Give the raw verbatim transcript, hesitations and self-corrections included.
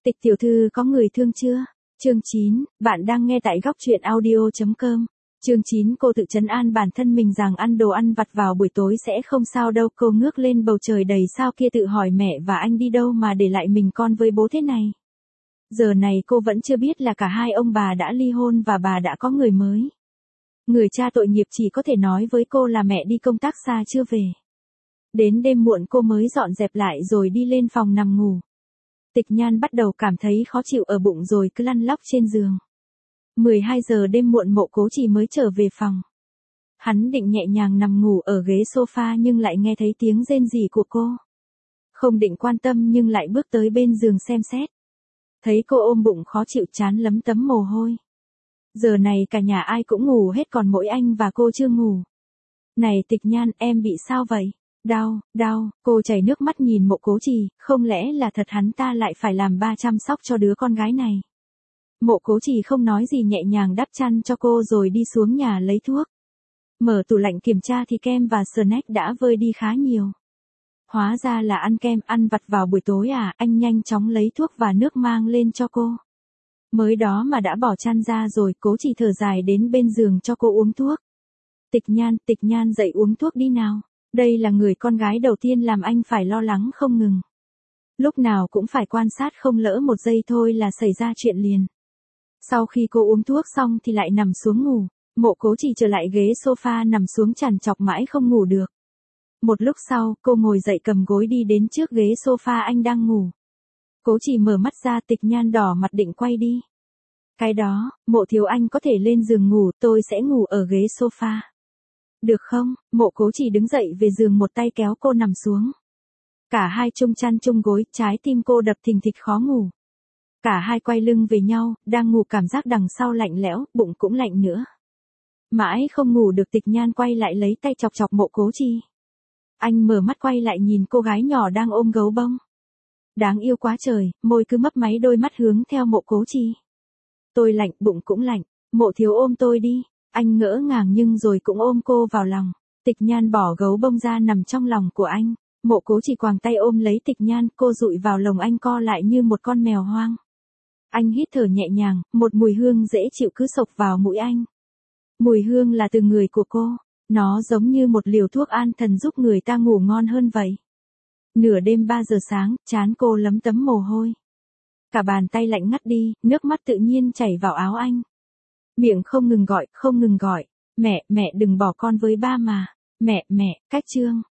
Tịch tiểu thư có người thương chưa? Chương chín, bạn đang nghe tại góc truyện audio chấm com. Chương chín, cô tự trấn an bản thân mình rằng ăn đồ ăn vặt vào buổi tối sẽ không sao đâu. Cô ngước lên bầu trời đầy sao kia tự hỏi mẹ và anh đi đâu mà để lại mình con với bố thế này. Giờ này cô vẫn chưa biết là cả hai ông bà đã ly hôn và bà đã có người mới. Người cha tội nghiệp chỉ có thể nói với cô là mẹ đi công tác xa chưa về. Đến đêm muộn cô mới dọn dẹp lại rồi đi lên phòng nằm ngủ. Tịch Nhan bắt đầu cảm thấy khó chịu ở bụng rồi cứ lăn lóc trên giường. mười hai giờ đêm muộn Mộ Cố Trì mới trở về phòng. Hắn định nhẹ nhàng nằm ngủ ở ghế sofa nhưng lại nghe thấy tiếng rên rỉ của cô. Không định quan tâm nhưng lại bước tới bên giường xem xét. Thấy cô ôm bụng khó chịu chán lấm tấm mồ hôi. Giờ này cả nhà ai cũng ngủ hết còn mỗi anh và cô chưa ngủ. Này Tịch Nhan, em bị sao vậy? Đau, đau, cô chảy nước mắt nhìn Mộ Cố Trì, không lẽ là thật hắn ta lại phải làm ba chăm sóc cho đứa con gái này. Mộ Cố Trì không nói gì nhẹ nhàng đắp chăn cho cô rồi đi xuống nhà lấy thuốc. Mở tủ lạnh kiểm tra thì kem và snack đã vơi đi khá nhiều. Hóa ra là ăn kem ăn vặt vào buổi tối à, anh nhanh chóng lấy thuốc và nước mang lên cho cô. Mới đó mà đã bỏ chăn ra rồi, Cố Trì thở dài đến bên giường cho cô uống thuốc. Tịch Nhan, Tịch Nhan dậy uống thuốc đi nào. Đây là người con gái đầu tiên làm anh phải lo lắng không ngừng. Lúc nào cũng phải quan sát không lỡ một giây thôi là xảy ra chuyện liền. Sau khi cô uống thuốc xong thì lại nằm xuống ngủ. Mộ Cố Trì trở lại ghế sofa nằm xuống trằn trọc mãi không ngủ được. Một lúc sau, cô ngồi dậy cầm gối đi đến trước ghế sofa anh đang ngủ. Cố Trì mở mắt ra, Tịch Nhan đỏ mặt định quay đi. Cái đó, Mộ thiếu anh có thể lên giường ngủ, tôi sẽ ngủ ở ghế sofa. Được không? Mộ Cố Trì đứng dậy về giường một tay kéo cô nằm xuống. Cả hai chung chăn chung gối, trái tim cô đập thình thịch khó ngủ. Cả hai quay lưng về nhau, đang ngủ cảm giác đằng sau lạnh lẽo, bụng cũng lạnh nữa. Mãi không ngủ được, Tịch Nhan quay lại lấy tay chọc chọc Mộ Cố Trì. Anh mở mắt quay lại nhìn cô gái nhỏ đang ôm gấu bông. Đáng yêu quá trời, môi cứ mấp máy đôi mắt hướng theo Mộ Cố Trì. Tôi lạnh, bụng cũng lạnh, Mộ thiếu ôm tôi đi. Anh ngỡ ngàng nhưng rồi cũng ôm cô vào lòng. Tịch Nhan bỏ gấu bông ra nằm trong lòng của anh. Mộ Cố Trì quàng tay ôm lấy Tịch Nhan, cô dụi vào lồng anh co lại như một con mèo hoang. Anh hít thở nhẹ nhàng, một mùi hương dễ chịu cứ xộc vào mũi anh. Mùi hương là từ người của cô. Nó giống như một liều thuốc an thần giúp người ta ngủ ngon hơn vậy. Nửa đêm ba giờ sáng, trán cô lấm tấm mồ hôi. Cả bàn tay lạnh ngắt đi, nước mắt tự nhiên chảy vào áo anh. Miệng không ngừng gọi, không ngừng gọi. Mẹ, mẹ đừng bỏ con với ba mà. Mẹ, mẹ, cách chương.